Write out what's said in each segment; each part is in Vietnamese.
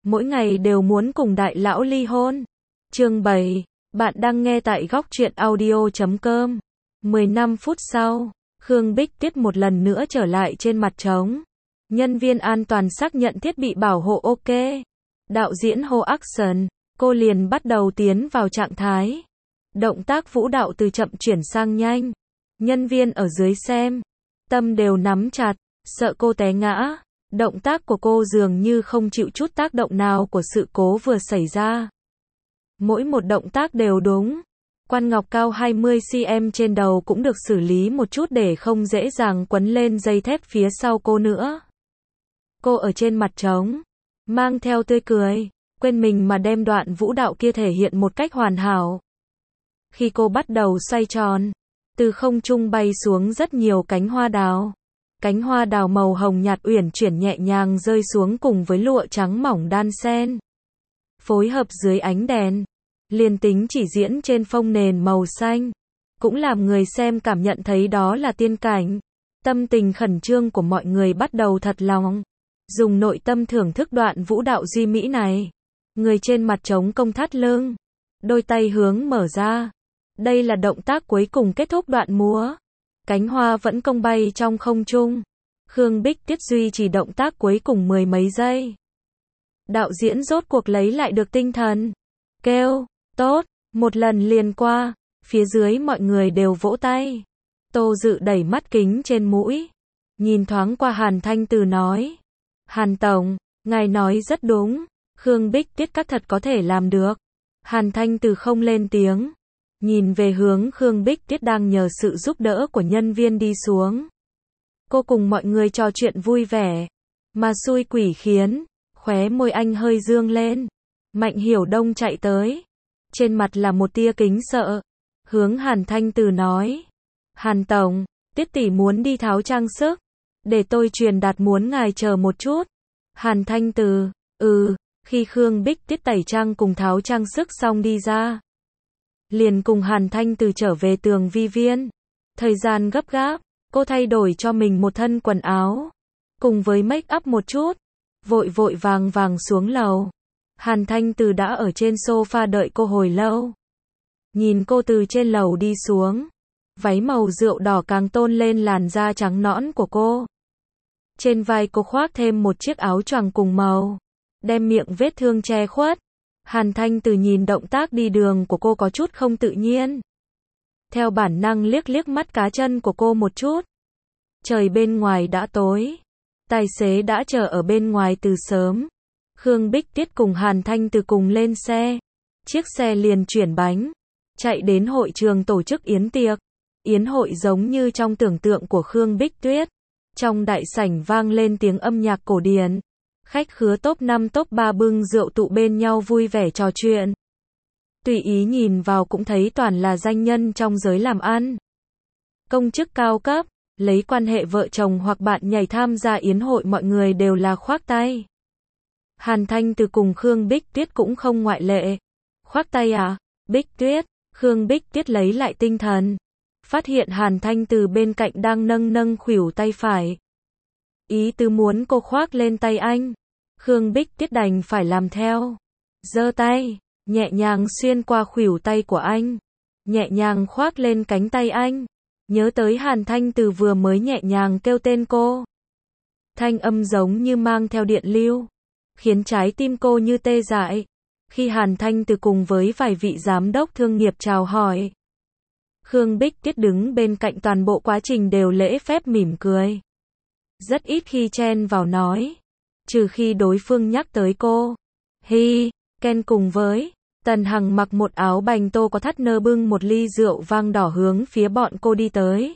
mỗi ngày đều muốn cùng đại lão ly hôn. Chương 7, bạn đang nghe tại góc truyện audio.com. 15 phút sau, Khương Bích Tuyết một lần nữa trở lại trên mặt trống. Nhân viên an toàn xác nhận thiết bị bảo hộ ok. Đạo diễn hô action, cô liền bắt đầu tiến vào trạng thái. Động tác vũ đạo từ chậm chuyển sang nhanh. Nhân viên ở dưới xem, tâm đều nắm chặt, sợ cô té ngã. Động tác của cô dường như không chịu chút tác động nào của sự cố vừa xảy ra. Mỗi một động tác đều đúng. Quan ngọc cao 20cm trên đầu cũng được xử lý một chút để không dễ dàng quấn lên dây thép phía sau cô nữa. Cô ở trên mặt trống, mang theo tươi cười, quên mình mà đem đoạn vũ đạo kia thể hiện một cách hoàn hảo. Khi cô bắt đầu xoay tròn, từ không trung bay xuống rất nhiều cánh hoa đào. Cánh hoa đào màu hồng nhạt uyển chuyển nhẹ nhàng rơi xuống cùng với lụa trắng mỏng đan xen. Phối hợp dưới ánh đèn, liền tính chỉ diễn trên phông nền màu xanh, cũng làm người xem cảm nhận thấy đó là tiên cảnh. Tâm tình khẩn trương của mọi người bắt đầu thật lòng, dùng nội tâm thưởng thức đoạn vũ đạo duy mỹ này. Người trên mặt trống công thắt lưng, đôi tay hướng mở ra. Đây là động tác cuối cùng kết thúc đoạn múa. Cánh hoa vẫn cong bay trong không trung. Khương Bích Tuyết duy trì động tác cuối cùng mười mấy giây. Đạo diễn rốt cuộc lấy lại được tinh thần. Kêu, tốt, một lần liền qua. Phía dưới mọi người đều vỗ tay. Tô Dự đẩy mắt kính trên mũi. Nhìn thoáng qua Hàn Thanh Từ nói. Hàn Tổng, ngài nói rất đúng. Khương Bích Tuyết các thật có thể làm được. Hàn Thanh Từ không lên tiếng. Nhìn về hướng Khương Bích Tuyết đang nhờ sự giúp đỡ của nhân viên đi xuống. Cô cùng mọi người trò chuyện vui vẻ. Mà xui quỷ khiến, khóe môi anh hơi dương lên. Mạnh Hiểu Đông chạy tới. Trên mặt là một tia kính sợ. Hướng Hàn Thanh Từ nói. Hàn Tổng, Tuyết tỷ muốn đi tháo trang sức. Để tôi truyền đạt muốn ngài chờ một chút. Hàn Thanh Từ, khi Khương Bích Tuyết tẩy trang cùng tháo trang sức xong đi ra. Liền cùng Hàn Thanh Từ trở về Tường Vi Viên. Thời gian gấp gáp, cô thay đổi cho mình một thân quần áo. Cùng với make up một chút. Vội vội vàng vàng xuống lầu. Hàn Thanh Từ đã ở trên sofa đợi cô hồi lâu. Nhìn cô từ trên lầu đi xuống. Váy màu rượu đỏ càng tôn lên làn da trắng nõn của cô. Trên vai cô khoác thêm một chiếc áo choàng cùng màu. Đem miệng vết thương che khuất. Hàn Thanh Từ nhìn động tác đi đường của cô có chút không tự nhiên. Theo bản năng liếc liếc mắt cá chân của cô một chút. Trời bên ngoài đã tối. Tài xế đã chờ ở bên ngoài từ sớm. Khương Bích Tuyết cùng Hàn Thanh Từ cùng lên xe. Chiếc xe liền chuyển bánh. Chạy đến hội trường tổ chức yến tiệc. Yến hội giống như trong tưởng tượng của Khương Bích Tuyết. Trong đại sảnh vang lên tiếng âm nhạc cổ điển. Khách khứa top 5 top 3 bưng rượu tụ bên nhau vui vẻ trò chuyện. Tùy ý nhìn vào cũng thấy toàn là danh nhân trong giới làm ăn. Công chức cao cấp, lấy quan hệ vợ chồng hoặc bạn nhảy tham gia yến hội mọi người đều là khoác tay. Hàn Thanh Từ cùng Khương Bích Tuyết cũng không ngoại lệ. Khoác tay à? Bích Tuyết, Khương Bích Tuyết lấy lại tinh thần. Phát hiện Hàn Thanh Từ bên cạnh đang nâng khuỷu tay phải. Ý tứ muốn cô khoác lên tay anh. Khương Bích Tuyết đành phải làm theo. Giơ tay, nhẹ nhàng xuyên qua khuỷu tay của anh. Nhẹ nhàng khoác lên cánh tay anh. Nhớ tới Hàn Thanh Từ vừa mới nhẹ nhàng kêu tên cô. Thanh âm giống như mang theo điện lưu. Khiến trái tim cô như tê dại. Khi Hàn Thanh Từ cùng với vài vị giám đốc thương nghiệp chào hỏi. Khương Bích Tuyết đứng bên cạnh toàn bộ quá trình đều lễ phép mỉm cười. Rất ít khi chen vào nói. Trừ khi đối phương nhắc tới cô. Ken cùng với Tần Hằng mặc một áo bành tô có thắt nơ bưng một ly rượu vang đỏ hướng phía bọn cô đi tới.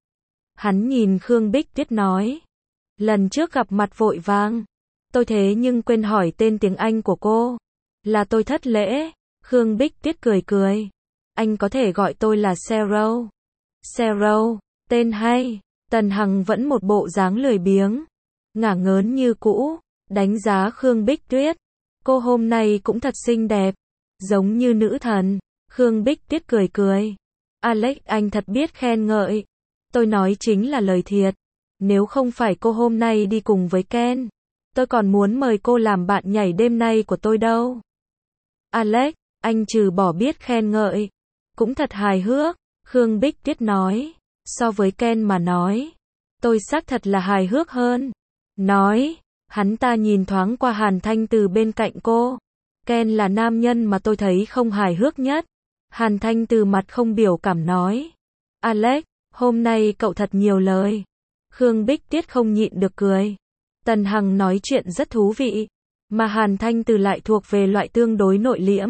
Hắn nhìn Khương Bích Tuyết nói. Lần trước gặp mặt vội vàng. Tôi thế nhưng quên hỏi tên tiếng Anh của cô. Là tôi thất lễ. Khương Bích Tuyết cười. Anh có thể gọi tôi là Sarah. Sarah, tên hay. Tần Hằng vẫn một bộ dáng lười biếng. Ngả ngớn như cũ. Đánh giá Khương Bích Tuyết. Cô hôm nay cũng thật xinh đẹp. Giống như nữ thần. Khương Bích Tuyết cười. Alex anh thật biết khen ngợi. Tôi nói chính là lời thiệt. Nếu không phải cô hôm nay đi cùng với Ken. Tôi còn muốn mời cô làm bạn nhảy đêm nay của tôi đâu. Alex, anh trừ bỏ biết khen ngợi. Cũng thật hài hước. Khương Bích Tuyết nói. So với Ken mà nói. Tôi xác thật là hài hước hơn. Nói. Hắn ta nhìn thoáng qua Hàn Thanh Từ bên cạnh cô. Ken là nam nhân mà tôi thấy không hài hước nhất. Hàn Thanh Từ mặt không biểu cảm nói. Alex, hôm nay cậu thật nhiều lời. Khương Bích Tuyết không nhịn được cười. Tần Hằng nói chuyện rất thú vị. Mà Hàn Thanh Từ lại thuộc về loại tương đối nội liễm.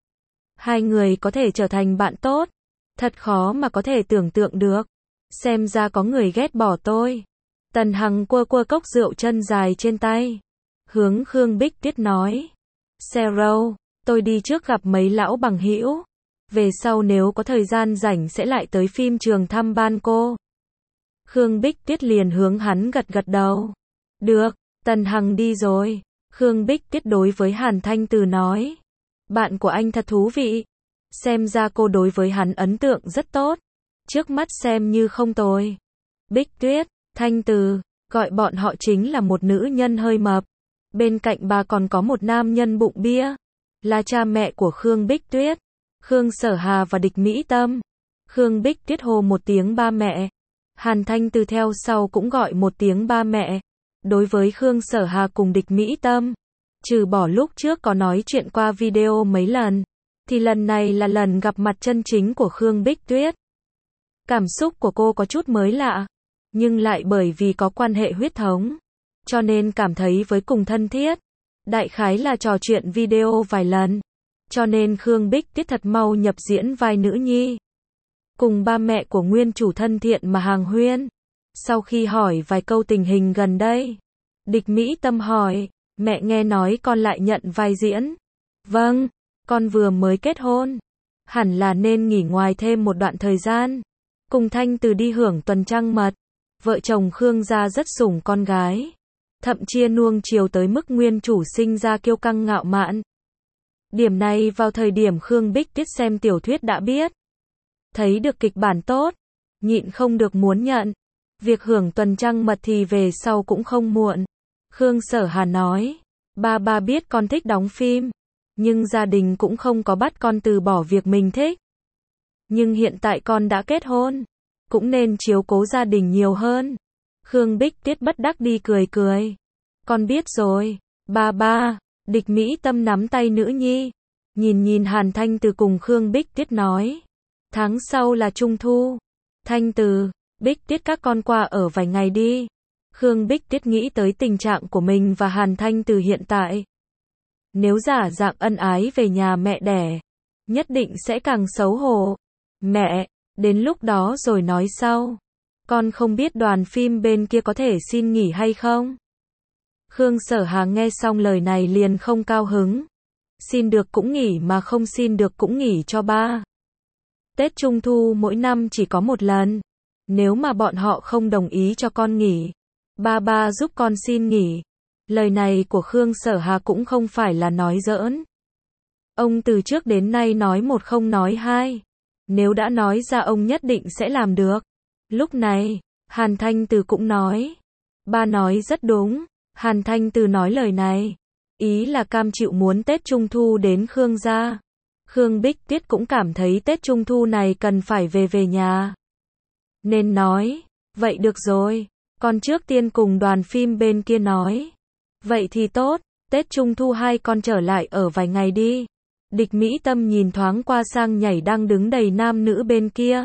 Hai người có thể trở thành bạn tốt. Thật khó mà có thể tưởng tượng được. Xem ra có người ghét bỏ tôi. Tần Hằng quơ quơ cốc rượu chân dài trên tay. Hướng Khương Bích Tuyết nói. Sarah, tôi đi trước gặp mấy lão bằng hữu. Về sau nếu có thời gian rảnh sẽ lại tới phim trường thăm ban cô. Khương Bích Tuyết liền hướng hắn gật gật đầu. Được, Tần Hằng đi rồi. Khương Bích Tuyết đối với Hàn Thanh Từ nói. Bạn của anh thật thú vị. Xem ra cô đối với hắn ấn tượng rất tốt. Trước mắt xem như không tồi. Bích Tuyết, Thanh Từ, gọi bọn họ chính là một nữ nhân hơi mập. Bên cạnh bà còn có một nam nhân bụng bia. Là cha mẹ của Khương Bích Tuyết. Khương Sở Hà và Địch Mỹ Tâm. Khương Bích Tuyết hô một tiếng ba mẹ. Hàn Thanh Từ theo sau cũng gọi một tiếng ba mẹ. Đối với Khương Sở Hà cùng Địch Mỹ Tâm, trừ bỏ lúc trước có nói chuyện qua video mấy lần, thì lần này là lần gặp mặt chân chính của Khương Bích Tuyết. Cảm xúc của cô có chút mới lạ, nhưng lại bởi vì có quan hệ huyết thống, cho nên cảm thấy với cùng thân thiết. Đại khái là trò chuyện video vài lần, cho nên Khương Bích Tuyết thật mau nhập diễn vai nữ nhi. Cùng ba mẹ của nguyên chủ thân thiện mà hàng huyên. Sau khi hỏi vài câu tình hình gần đây, Địch Mỹ Tâm hỏi, mẹ nghe nói con lại nhận vai diễn. Vâng, con vừa mới kết hôn. Hẳn là nên nghỉ ngoài thêm một đoạn thời gian. Cùng Thanh Từ đi hưởng tuần trăng mật. Vợ chồng Khương gia rất sủng con gái. Thậm chí nuông chiều tới mức nguyên chủ sinh ra kiêu căng ngạo mạn. Điểm này vào thời điểm Khương Bích Tuyết xem tiểu thuyết đã biết. Thấy được kịch bản tốt, nhịn không được muốn nhận. Việc hưởng tuần trăng mật thì về sau cũng không muộn. Khương Sở Hà nói, ba biết con thích đóng phim, nhưng gia đình cũng không có bắt con từ bỏ việc mình thích. Nhưng hiện tại con đã kết hôn, cũng nên chiếu cố gia đình nhiều hơn. Khương Bích Tuyết bất đắc đi cười cười. Con biết rồi, ba. Địch Mỹ Tâm nắm tay nữ nhi, nhìn Hàn Thanh Từ cùng Khương Bích Tuyết nói. Tháng sau là Trung Thu. Thanh Từ, Bích Tuyết các con qua ở vài ngày đi. Khương Bích Tuyết nghĩ tới tình trạng của mình và Hàn Thanh Từ hiện tại. Nếu giả dạng ân ái về nhà mẹ đẻ, nhất định sẽ càng xấu hổ. Mẹ, đến lúc đó rồi nói sau. Con không biết đoàn phim bên kia có thể xin nghỉ hay không? Khương Sở Hà nghe xong lời này liền không cao hứng. Xin được cũng nghỉ mà không xin được cũng nghỉ cho ba. Tết Trung Thu mỗi năm chỉ có một lần. Nếu mà bọn họ không đồng ý cho con nghỉ, ba giúp con xin nghỉ. Lời này của Khương Sở Hà cũng không phải là nói giỡn. Ông từ trước đến nay nói một không nói hai. Nếu đã nói ra ông nhất định sẽ làm được. Lúc này, Hàn Thanh Từ cũng nói. Ba nói rất đúng. Hàn Thanh Từ nói lời này. Ý là cam chịu muốn Tết Trung Thu đến Khương gia. Khương Bích Tuyết cũng cảm thấy Tết Trung Thu này cần phải về nhà. Nên nói, vậy được rồi, con trước tiên cùng đoàn phim bên kia nói. Vậy thì tốt, Tết Trung Thu hai con trở lại ở vài ngày đi. Địch Mỹ Tâm nhìn thoáng qua sang nhảy đang đứng đầy nam nữ bên kia.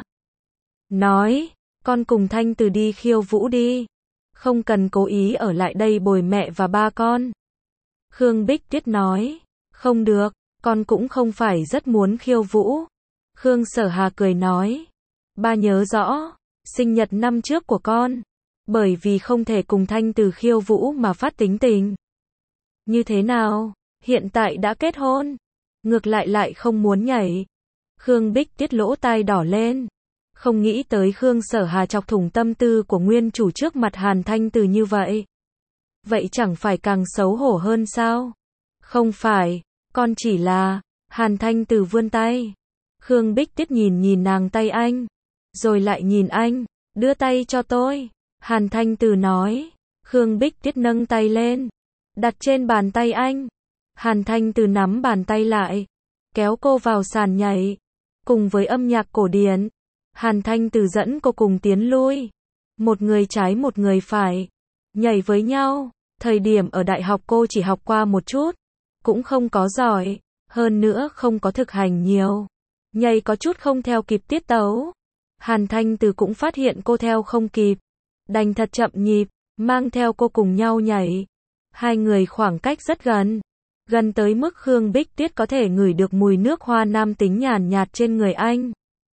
Nói, con cùng Thanh Từ đi khiêu vũ đi. Không cần cố ý ở lại đây bồi mẹ và ba con. Khương Bích Tuyết nói, không được, con cũng không phải rất muốn khiêu vũ. Khương Sở Hà cười nói, ba nhớ rõ, sinh nhật năm trước của con. Bởi vì không thể cùng Thanh Từ khiêu vũ mà phát tính tình. Như thế nào, hiện tại đã kết hôn, ngược lại không muốn nhảy. Khương Bích Tuyết lỗ tai đỏ lên. Không nghĩ tới Khương Sở Hà chọc thủng tâm tư của nguyên chủ trước mặt Hàn Thanh Từ như vậy. Vậy chẳng phải càng xấu hổ hơn sao? Không phải, con chỉ là... Hàn Thanh Từ vươn tay. Khương Bích Tuyết nhìn nàng tay anh. Rồi lại nhìn anh, đưa tay cho tôi. Hàn Thanh Từ nói. Khương Bích Tuyết nâng tay lên. đặt trên bàn tay anh. Hàn Thanh Từ nắm bàn tay lại, kéo cô vào sàn nhảy. Cùng với âm nhạc cổ điển, Hàn Thanh Từ dẫn cô cùng tiến lui. Một người trái một người phải, nhảy với nhau. Thời điểm ở đại học cô chỉ học qua một chút, cũng không có giỏi, hơn nữa không có thực hành nhiều. Nhảy có chút không theo kịp tiết tấu. Hàn Thanh Từ cũng phát hiện cô theo không kịp, đành thật chậm nhịp, mang theo cô cùng nhau nhảy. Hai người khoảng cách rất gần, gần tới mức Khương Bích Tuyết có thể ngửi được mùi nước hoa nam tính nhàn nhạt trên người anh.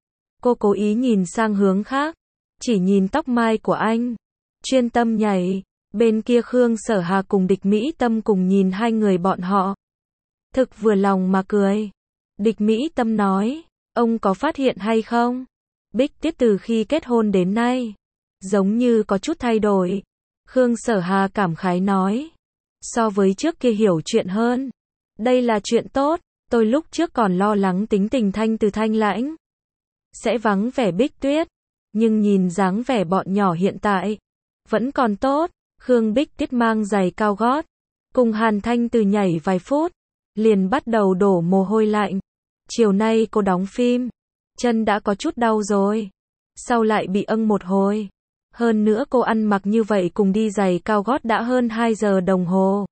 Cô cố ý nhìn sang hướng khác, chỉ nhìn tóc mai của anh, chuyên tâm nhảy. Bên kia Khương Sở Hà cùng Địch Mỹ Tâm cùng nhìn hai người bọn họ. Thực vừa lòng mà cười. Địch Mỹ Tâm nói, ông có phát hiện hay không? Bích Tuyết từ khi kết hôn đến nay, giống như có chút thay đổi. Khương Sở Hà cảm khái nói, so với trước kia hiểu chuyện hơn. Đây là chuyện tốt, tôi lúc trước còn lo lắng tính tình Thanh Từ thanh lãnh sẽ vắng vẻ Bích Tuyết, nhưng nhìn dáng vẻ bọn nhỏ hiện tại, vẫn còn tốt. Khương Bích Tuyết mang giày cao gót, cùng Hàn Thanh Từ nhảy vài phút, liền bắt đầu đổ mồ hôi lạnh. Chiều nay cô đóng phim, chân đã có chút đau rồi, sau lại bị âng một hồi. Hơn nữa cô ăn mặc như vậy cùng đi giày cao gót đã hơn 2 giờ đồng hồ.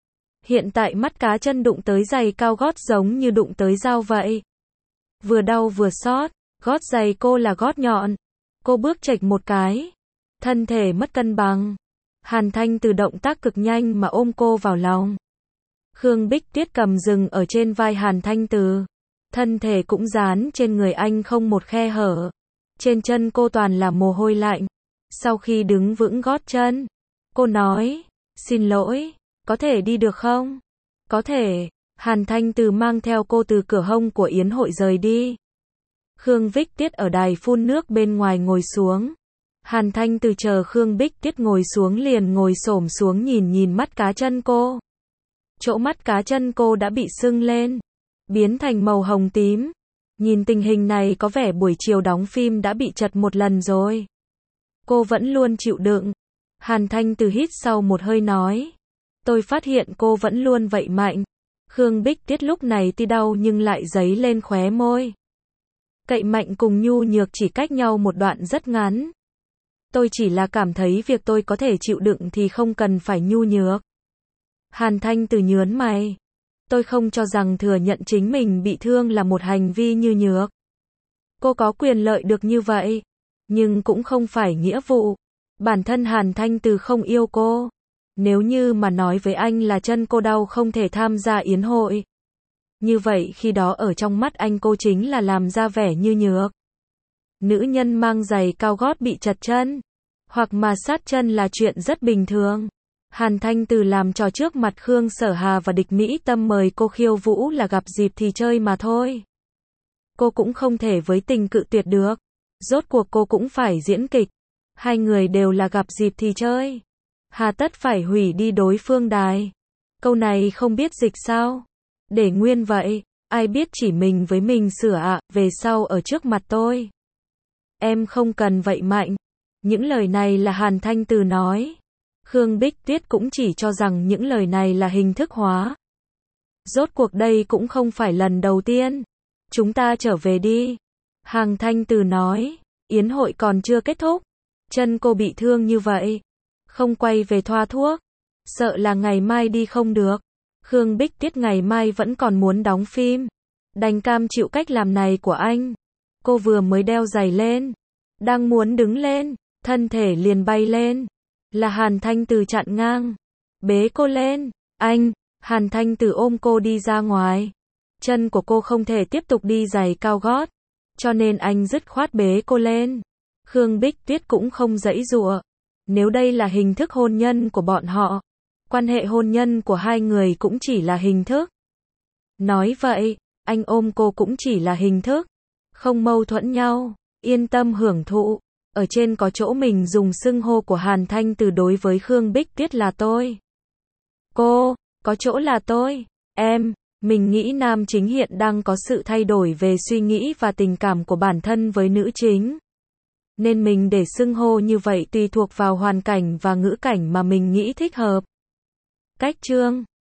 Hiện tại mắt cá chân đụng tới giày cao gót giống như đụng tới dao vậy. Vừa đau vừa xót, gót giày cô là gót nhọn. Cô bước chệch một cái, thân thể mất cân bằng. Hàn Thanh Từ động tác cực nhanh mà ôm cô vào lòng. Khương Bích Tuyết cầm rừng ở trên vai Hàn Thanh Từ, thân thể cũng dán trên người anh không một khe hở. Trên chân cô toàn là mồ hôi lạnh. Sau khi đứng vững gót chân, cô nói, xin lỗi, có thể đi được không? Có thể. Hàn Thanh Từ mang theo cô từ cửa hông của yến hội rời đi. Khương Bích Tuyết ở đài phun nước bên ngoài ngồi xuống. Hàn Thanh Từ chờ Khương Bích Tuyết ngồi xuống liền ngồi xổm xuống nhìn mắt cá chân cô. Chỗ mắt cá chân cô đã bị sưng lên, biến thành màu hồng tím. Nhìn tình hình này có vẻ buổi chiều đóng phim đã bị chật một lần rồi. Cô vẫn luôn chịu đựng. Hàn Thanh Từ hít sau một hơi nói, tôi phát hiện cô vẫn luôn vậy mạnh. Khương Bích Tuyết lúc này tuy đau nhưng lại dấy lên khóe môi. Cậy mạnh cùng nhu nhược chỉ cách nhau một đoạn rất ngắn. Tôi chỉ là cảm thấy việc tôi có thể chịu đựng thì không cần phải nhu nhược. Hàn Thanh Từ nhớn mày. Tôi không cho rằng thừa nhận chính mình bị thương là một hành vi nhu nhược. Cô có quyền lợi được như vậy, nhưng cũng không phải nghĩa vụ. Bản thân Hàn Thanh Từ không yêu cô. Nếu như mà nói với anh là chân cô đau không thể tham gia yến hội, như vậy khi đó ở trong mắt anh cô chính là làm ra vẻ nhu nhược. Nữ nhân mang giày cao gót bị chật chân, hoặc mà sát chân là chuyện rất bình thường. Hàn Thanh Từ làm trò trước mặt Khương Sở Hà và Địch Mỹ Tâm mời cô khiêu vũ là gặp dịp thì chơi mà thôi. Cô cũng không thể với tình cự tuyệt được. Rốt cuộc cô cũng phải diễn kịch. Hai người đều là gặp dịp thì chơi. Hà tất phải hủy đi đối phương đài. Câu này không biết dịch sao? Để nguyên vậy, ai biết chỉ mình với mình sửa ạ, về sau ở trước mặt tôi. Em không cần vậy mạnh. Những lời này là Hàn Thanh Từ nói. Khương Bích Tuyết cũng chỉ cho rằng những lời này là hình thức hóa. Rốt cuộc đây cũng không phải lần đầu tiên. Chúng ta trở về đi. Hàn Thanh Từ nói, yến hội còn chưa kết thúc. Chân cô bị thương như vậy, không quay về thoa thuốc, sợ là ngày mai đi không được. Khương Bích Tuyết ngày mai vẫn còn muốn đóng phim, đành cam chịu cách làm này của anh. Cô vừa mới đeo giày lên, đang muốn đứng lên, thân thể liền bay lên. Là Hàn Thanh Từ chặn ngang, bế cô lên. Anh, Hàn Thanh Từ ôm cô đi ra ngoài. Chân của cô không thể tiếp tục đi giày cao gót, cho nên anh dứt khoát bế cô lên. Khương Bích Tuyết cũng không giãy giụa. Nếu đây là hình thức hôn nhân của bọn họ, quan hệ hôn nhân của hai người cũng chỉ là hình thức. Nói vậy, anh ôm cô cũng chỉ là hình thức, không mâu thuẫn nhau, yên tâm hưởng thụ. Ở trên có chỗ mình dùng xưng hô của Hàn Thanh Từ đối với Khương Bích Tuyết là tôi. Cô, có chỗ là tôi, em. Mình nghĩ nam chính hiện đang có sự thay đổi về suy nghĩ và tình cảm của bản thân với nữ chính. Nên mình để xưng hô như vậy tùy thuộc vào hoàn cảnh và ngữ cảnh mà mình nghĩ thích hợp. Cách chương